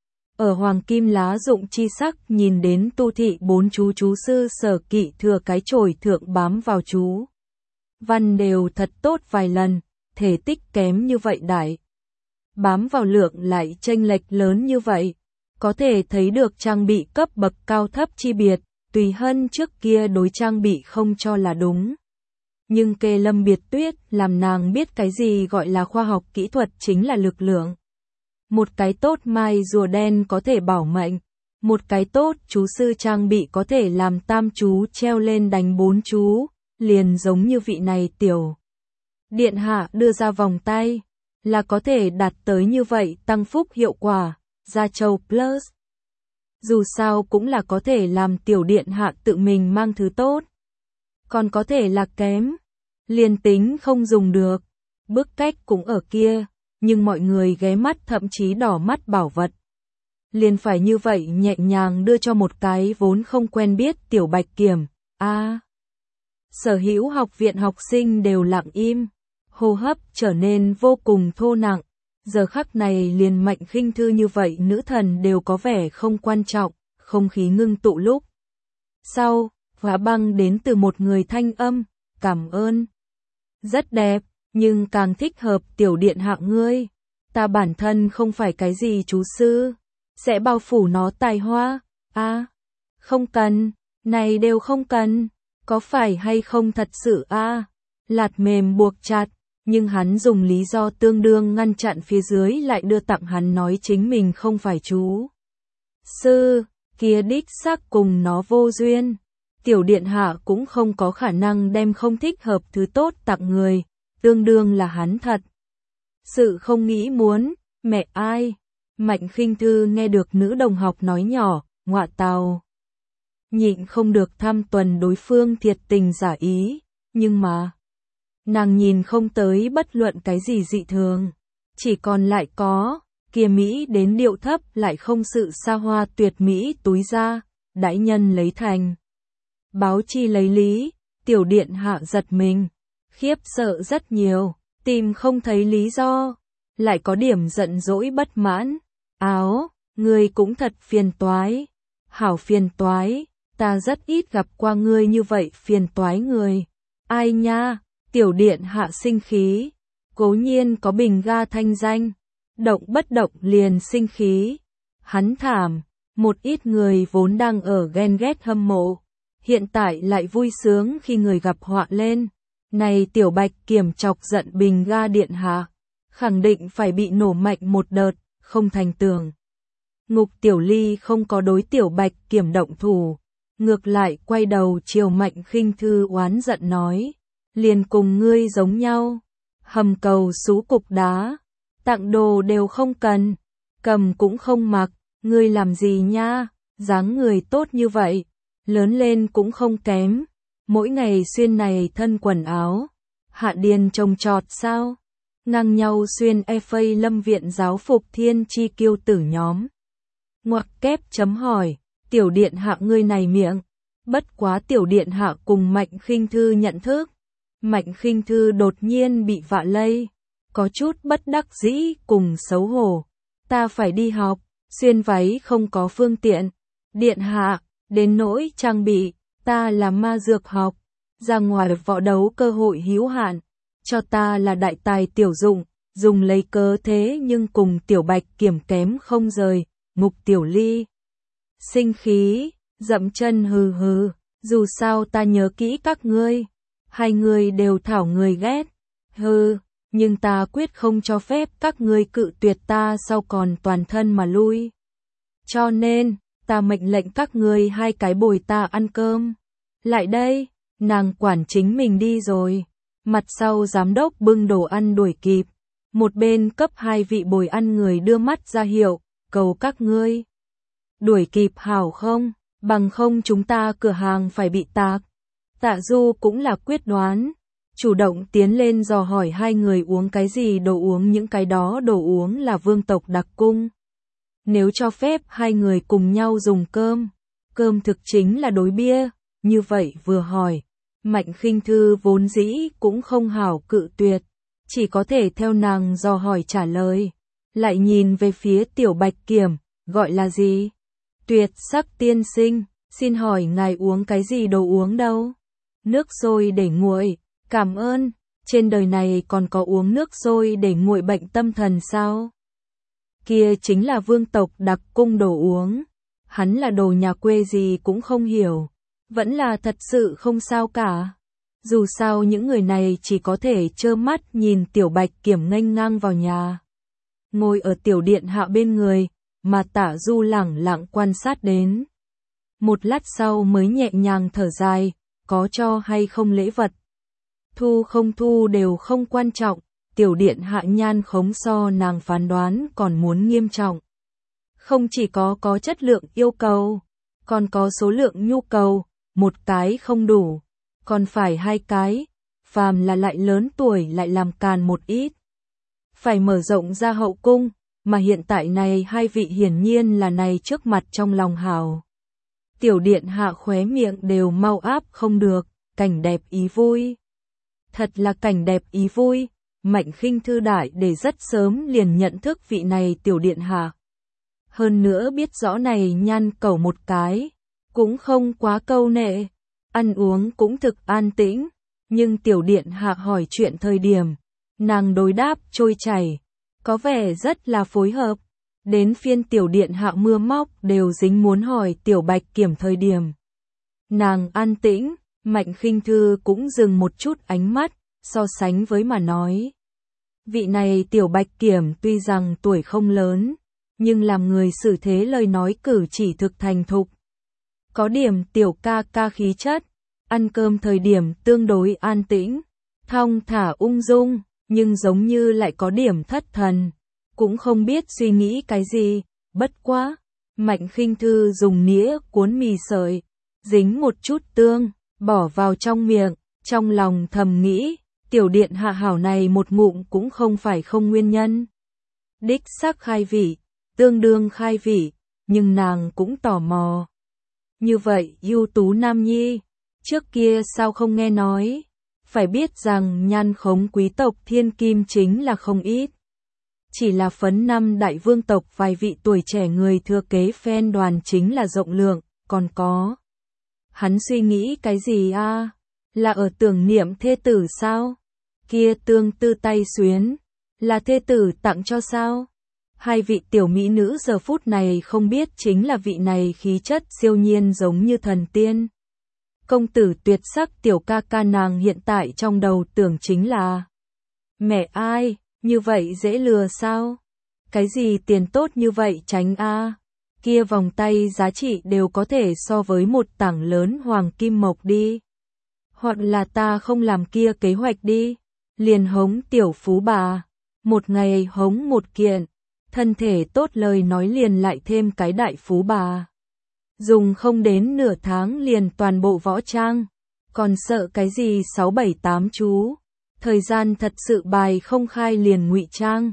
Ở hoàng kim lá dụng chi sắc nhìn đến tu thị 4 chú sư Sở Kỵ Thừa cái chổi thượng bám vào chú văn đều thật tốt vài lần, thể tích kém như vậy đại. bám vào lượng lại chênh lệch lớn như vậy. Có thể thấy được trang bị cấp bậc cao thấp chi biệt, Tùy Hân trước kia đối trang bị không cho là đúng. Nhưng kê Lâm Biệt Tuyết làm nàng biết cái gì gọi là khoa học kỹ thuật chính là lực lượng. Một cái tốt mai rùa đen có thể bảo mệnh, một cái tốt chú sư trang bị có thể làm tam chú treo lên đánh 4 chú, liền giống như vị này tiểu điện hạ đưa ra vòng tay, là có thể đạt tới như vậy tăng phúc hiệu quả, Gia Châu Plus. Dù sao cũng là có thể làm tiểu điện hạ tự mình mang thứ tốt. Còn có thể là kém, liền tính không dùng được, bức cách cũng ở kia, nhưng mọi người ghé mắt thậm chí đỏ mắt bảo vật. Liền phải như vậy nhẹ nhàng đưa cho một cái vốn không quen biết tiểu bạch kiểm, Sở hữu học viện học sinh đều lặng im, hô hấp trở nên vô cùng thô nặng. Giờ khắc này liền Mạnh Khinh Thư như vậy nữ thần đều có vẻ không quan trọng, không khí ngưng tụ lúc. Sau, phá băng đến từ một người thanh âm, cảm ơn. Rất đẹp, nhưng càng thích hợp tiểu điện hạ ngươi. Ta bản thân không phải cái gì chú sư, sẽ bao phủ nó tài hoa, không cần, này đều không cần, có phải hay không thật sự Lạt mềm buộc chặt. Nhưng hắn dùng lý do tương đương ngăn chặn phía dưới lại đưa tặng hắn nói chính mình không phải chú sư, kia đích xác cùng nó vô duyên. Tiểu điện hạ cũng không có khả năng đem không thích hợp thứ tốt tặng người, tương đương là hắn thật. Sự không nghĩ muốn, mẹ ai? Mạnh Khinh Thư nghe được nữ đồng học nói nhỏ, ngọa tào. Nhịn không được thăm tuần đối phương thiệt tình giả ý, nhưng mà nàng nhìn không tới bất luận cái gì dị thường, chỉ còn lại có, kia Mỹ đến điệu thấp lại không sự xa hoa tuyệt mỹ túi ra, đãi nhân lấy thành. Báo chi lấy lý, tiểu điện hạ giật mình, khiếp sợ rất nhiều, tìm không thấy lý do, lại có điểm giận dỗi bất mãn, ngươi cũng thật phiền toái, hảo phiền toái, ta rất ít gặp qua ngươi như vậy phiền toái người, ai nha. Tiểu điện hạ sinh khí, cố nhiên có bình ga thanh danh, động bất động liền sinh khí. Hắn thảm, một ít người vốn đang ở ghen ghét hâm mộ, hiện tại lại vui sướng khi người gặp họa lên. Này tiểu bạch kiểm chọc giận bình ga điện hạ, khẳng định phải bị nổ mạnh một đợt, không thành tưởng. Ngục Tiểu Ly không có đối tiểu bạch kiểm động thủ, ngược lại quay đầu chiều Mạnh Khinh Thư oán giận nói. Liền cùng ngươi giống nhau, hầm cầu sú cục đá, tặng đồ đều không cần, cầm cũng không mặc, ngươi làm gì nha, dáng người tốt như vậy, lớn lên cũng không kém, mỗi ngày xuyên này thân quần áo, hạ điền trồng trọt sao, ngang nhau xuyên FA Lâm viện giáo phục thiên chi kiêu tử nhóm. Ngoặc kép chấm hỏi, tiểu điện hạ ngươi này miệng, bất quá tiểu điện hạ cùng Mạnh Khinh Thư nhận thức. Mạnh Khinh Thư đột nhiên bị vạ lây, có chút bất đắc dĩ cùng xấu hổ. Ta phải đi học, xuyên váy không có phương tiện. Điện hạ, đến nỗi trang bị, ta là ma dược học, ra ngoài võ đấu cơ hội hữu hạn, cho ta là đại tài tiểu dụng, dùng lấy cớ thế nhưng cùng tiểu bạch kiểm kém không rời. Ngục Tiểu Ly sinh khí, dậm chân hừ hừ, dù sao ta nhớ kỹ các ngươi. Hai người đều thảo người ghét, nhưng ta quyết không cho phép các ngươi cự tuyệt ta sau còn toàn thân mà lui. Cho nên, ta mệnh lệnh các ngươi hai cái bồi ta ăn cơm. Lại đây, nàng quản chính mình đi rồi. Mặt sau giám đốc bưng đồ ăn đuổi kịp. Một bên cấp hai vị bồi ăn người đưa mắt ra hiệu, cầu các ngươi. Đuổi kịp hảo không, bằng không chúng ta cửa hàng phải bị tạc. Tạ Du cũng là quyết đoán, chủ động tiến lên dò hỏi hai người uống cái gì đồ uống, những cái đó đồ uống là vương tộc đặc cung. Nếu cho phép hai người cùng nhau dùng cơm thực chính là đối bia, như vậy vừa hỏi, Mạnh Khinh Thư vốn dĩ cũng không hảo cự tuyệt, chỉ có thể theo nàng dò hỏi trả lời, lại nhìn về phía tiểu bạch kiểm, gọi là gì? Tuyệt sắc tiên sinh, xin hỏi ngài uống cái gì đồ uống đâu? Nước sôi để nguội, cảm ơn, trên đời này còn có uống nước sôi để nguội bệnh tâm thần sao? Kia chính là vương tộc đặc cung đồ uống. Hắn là đồ nhà quê gì cũng không hiểu. Vẫn là thật sự không sao cả. Dù sao những người này chỉ có thể trơ mắt nhìn Tiểu Bạch Kiểm nghênh ngang vào nhà. Ngồi ở tiểu điện hạ bên người, mà Tả Du lẳng lặng quan sát đến. Một lát sau mới nhẹ nhàng thở dài, có cho hay không lễ vật. Thu không thu đều không quan trọng, tiểu điện hạ nhan khống so nàng phán đoán còn muốn nghiêm trọng. Không chỉ có chất lượng yêu cầu, còn có số lượng nhu cầu, một cái không đủ, còn phải hai cái, phàm là lại lớn tuổi lại làm càn một ít. Phải mở rộng ra hậu cung, mà hiện tại này hai vị hiển nhiên là này trước mặt trong lòng hào. Tiểu điện hạ khóe miệng đều mau áp không được, cảnh đẹp ý vui. Thật là cảnh đẹp ý vui, Mạnh Khinh Thư đại để rất sớm liền nhận thức vị này tiểu điện hạ. Hơn nữa biết rõ này nhan cẩu một cái, cũng không quá câu nệ, ăn uống cũng thực an tĩnh, nhưng tiểu điện hạ hỏi chuyện thời điểm, nàng đối đáp trôi chảy, có vẻ rất là phối hợp. Đến phiên tiểu điện hạ mưa móc đều dính muốn hỏi Tiểu Bạch Kiểm thời điểm. Nàng an tĩnh, Mạnh Khinh Thư cũng dừng một chút ánh mắt, so sánh với mà nói. Vị này Tiểu Bạch Kiểm tuy rằng tuổi không lớn, nhưng làm người xử thế lời nói cử chỉ thực thành thục. Có điểm tiểu ca ca khí chất, ăn cơm thời điểm tương đối an tĩnh, thong thả ung dung, nhưng giống như lại có điểm thất thần. Cũng không biết suy nghĩ cái gì, bất quá. Mạnh Khinh Thư dùng nĩa cuốn mì sợi, dính một chút tương, bỏ vào trong miệng, trong lòng thầm nghĩ, tiểu điện hạ hảo này một ngụm cũng không phải không nguyên nhân. Đích xác khai vị, tương đương khai vị, nhưng nàng cũng tò mò. Như vậy ưu tú nam nhi, trước kia sao không nghe nói, phải biết rằng nhan khống quý tộc thiên kim chính là không ít. Chỉ là phấn năm đại vương tộc vài vị tuổi trẻ người thừa kế phen đoàn chính là rộng lượng, còn có. Hắn suy nghĩ cái gì a? Là ở tưởng niệm thê tử sao? Kia tương tư tay xuyến, là thê tử tặng cho sao? Hai vị tiểu mỹ nữ giờ phút này không biết chính là vị này khí chất siêu nhiên giống như thần tiên. Công tử tuyệt sắc tiểu ca ca nàng hiện tại trong đầu tưởng chính là mẹ ai? Như vậy dễ lừa sao? Cái gì tiền tốt như vậy tránh a? Kia vòng tay giá trị đều có thể so với một tảng lớn hoàng kim mộc đi. Hoặc là ta không làm kia kế hoạch đi. Liền hống tiểu phú bà. Một ngày hống một kiện. Thân thể tốt lời nói liền lại thêm cái đại phú bà. Dùng không đến nửa tháng liền toàn bộ võ trang. Còn sợ cái gì 6, 7, 8 chú. Thời gian thật sự bài không khai liền ngụy trang.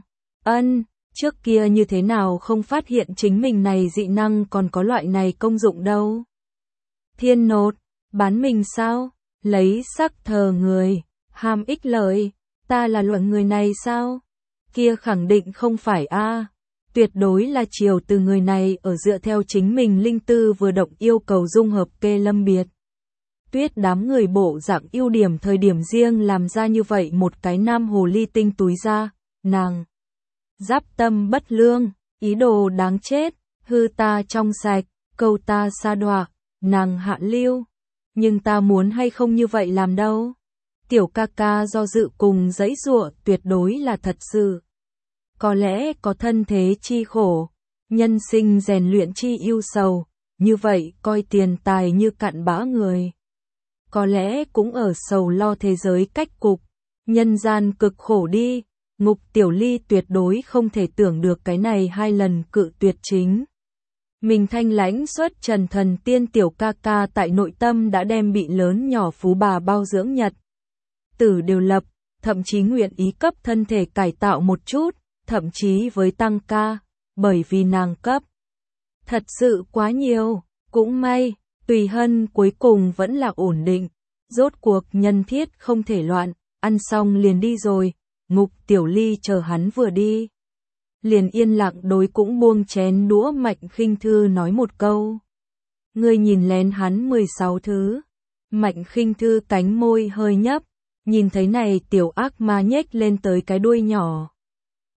Trước kia như thế nào không phát hiện chính mình này dị năng còn có loại này công dụng đâu. Thiên nột, bán mình sao? Lấy sắc thờ người, ham ích lợi, ta là loại người này sao? Kia khẳng định không phải a, tuyệt đối là chiều từ người này ở dựa theo chính mình linh tư vừa động yêu cầu dung hợp kê lâm biệt. Tuyết đám người bộ dạng ưu điểm thời điểm riêng làm ra như vậy một cái nam hồ ly tinh túi ra, nàng. Giáp tâm bất lương, ý đồ đáng chết, hư ta trong sạch, câu ta sa đọa, nàng hạ lưu. Nhưng ta muốn hay không như vậy làm đâu. Tiểu ca ca do dự cùng giãy giụa tuyệt đối là thật sự. Có lẽ có thân thế chi khổ, nhân sinh rèn luyện chi ưu sầu, như vậy coi tiền tài như cặn bã người. Có lẽ cũng ở sầu lo thế giới cách cục, nhân gian cực khổ đi, Ngục Tiểu Ly tuyệt đối không thể tưởng được cái này hai lần cự tuyệt chính. Mình thanh lãnh xuất trần thần tiên tiểu ca ca tại nội tâm đã đem bị lớn nhỏ phú bà bao dưỡng nhật. Tử đều lập, thậm chí nguyện ý cấp thân thể cải tạo một chút, thậm chí với tăng ca, bởi vì nàng cấp. Thật sự quá nhiều, cũng may. Tùy Hân cuối cùng vẫn là ổn định, rốt cuộc nhân thiết không thể loạn, ăn xong liền đi rồi, Ngục Tiểu Ly chờ hắn vừa đi. Liền yên lặng đối cũng buông chén đũa Mạnh Khinh Thư nói một câu. Ngươi nhìn lén hắn 16 thứ. Mạnh Khinh Thư cánh môi hơi nhấp, nhìn thấy này tiểu ác ma nhếch lên tới cái đuôi nhỏ.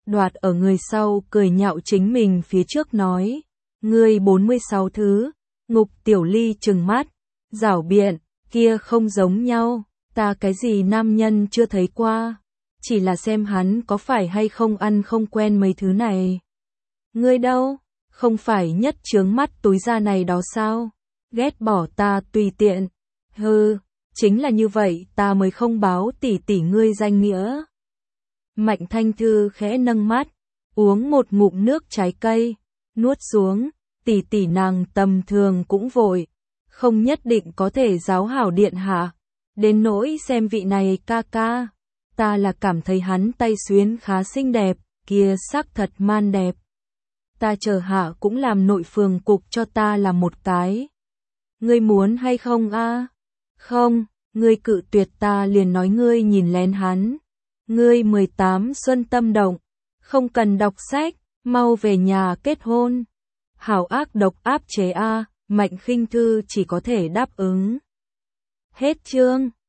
đoạt ở người sau cười nhạo chính mình phía trước nói, ngươi 46 thứ, Ngục Tiểu Ly trừng mắt, giảo biện, kia không giống nhau, ta cái gì nam nhân chưa thấy qua, chỉ là xem hắn có phải hay không ăn không quen mấy thứ này. Ngươi đâu, không phải nhất chướng mắt túi da này đó sao, ghét bỏ ta tùy tiện, hừ, chính là như vậy ta mới không báo tỷ tỷ ngươi danh nghĩa. Mạnh Thanh Thư khẽ nâng mắt, uống một ngụm nước trái cây, nuốt xuống, tỷ tỷ nàng tầm thường cũng vội, không nhất định có thể giáo hảo điện hạ, đến nỗi xem vị này ca ca, ta là cảm thấy hắn tay xuyến khá xinh đẹp, kia sắc thật man đẹp. Ta chờ hạ cũng làm nội phường cục cho ta làm một cái. Ngươi muốn hay không a? Không, ngươi cự tuyệt ta liền nói ngươi nhìn lén hắn. Ngươi 18 xuân tâm động, không cần đọc sách, mau về nhà kết hôn. Hảo ác độc áp chế a, Mạnh Khinh Thư chỉ có thể đáp ứng. Hết chương.